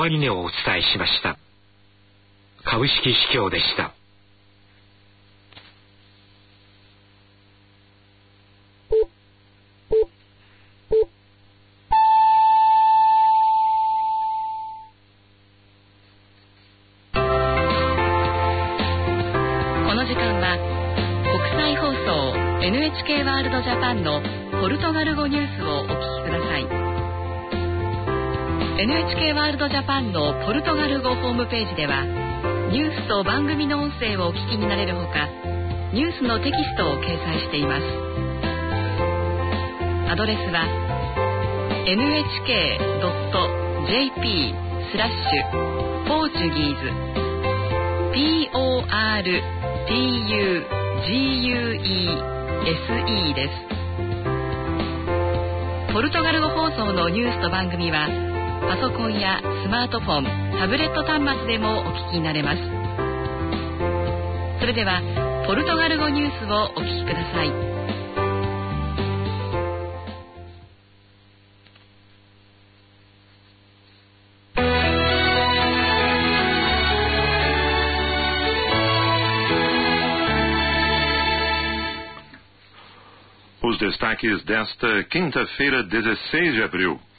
終値をお伝えしました。株式市況でした。 この時間は国際放送 NHK ワールドジャパンのポルトガル語ニュースをお聞きください。 NHK ワールドジャパンのポルトガル語ホームページではニュースと番組の音声をお聞きになれるほか、ニュースのテキストを掲載しています。アドレスは nhk.jp/Portuguese PORTUGUESE です。ポルトガル語放送のニュースと番組はパソコンやスマートフォン、タブレット端末でもお聞きになれます。それではポルトガル語ニュースをお聞きください。 Os destaques desta quinta-feira, 16 de abril.